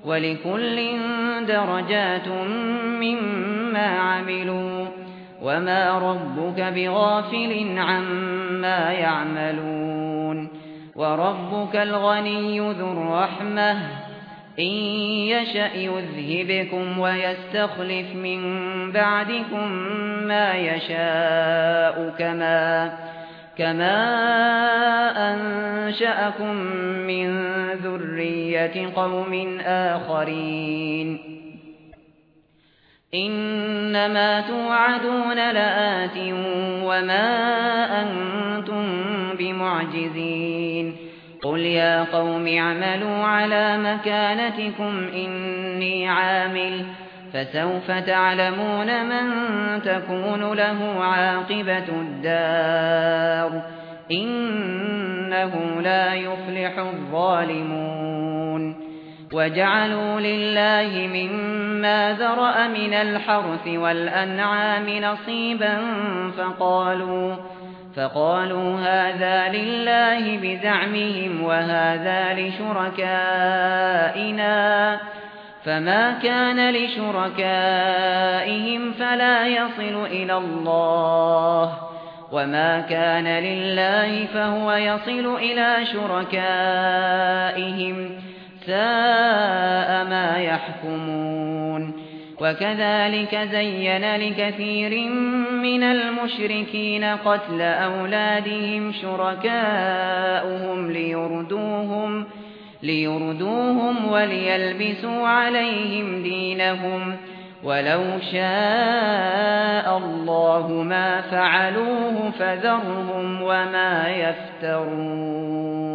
ولكل درجات مما عملوا وما ربك بغافل عما يعملون وربك الغني ذو الرحمة إن يشأ يذهبكم ويستخلف من بعدكم ما يشاء كما أنشأكم من ذرية قوم آخرين إنما توعدون لآت وما أنتم بمعجزين قل يا قوم اعملوا على مكانتكم إني عامل فسوف تعلمون من تكون له عاقبة الدار إنه لا يفلح الظالمون وجعلوا لله مما ذرأ من الحرث والأنعام نصيبا فقالوا هذا لله بزعمهم وهذا لشركائنا فما كان لشركائهم فلا يصل إلى الله وما كان لله فهو يصل إلى شركائهم ساء ما يحكمون وكذلك زين لكثير من المشركين قتل أولادهم شركاؤهم ليردوهم وليلبسوا عليهم دينهم ولو شاء الله ما فعلوه فذرهم وما يفترون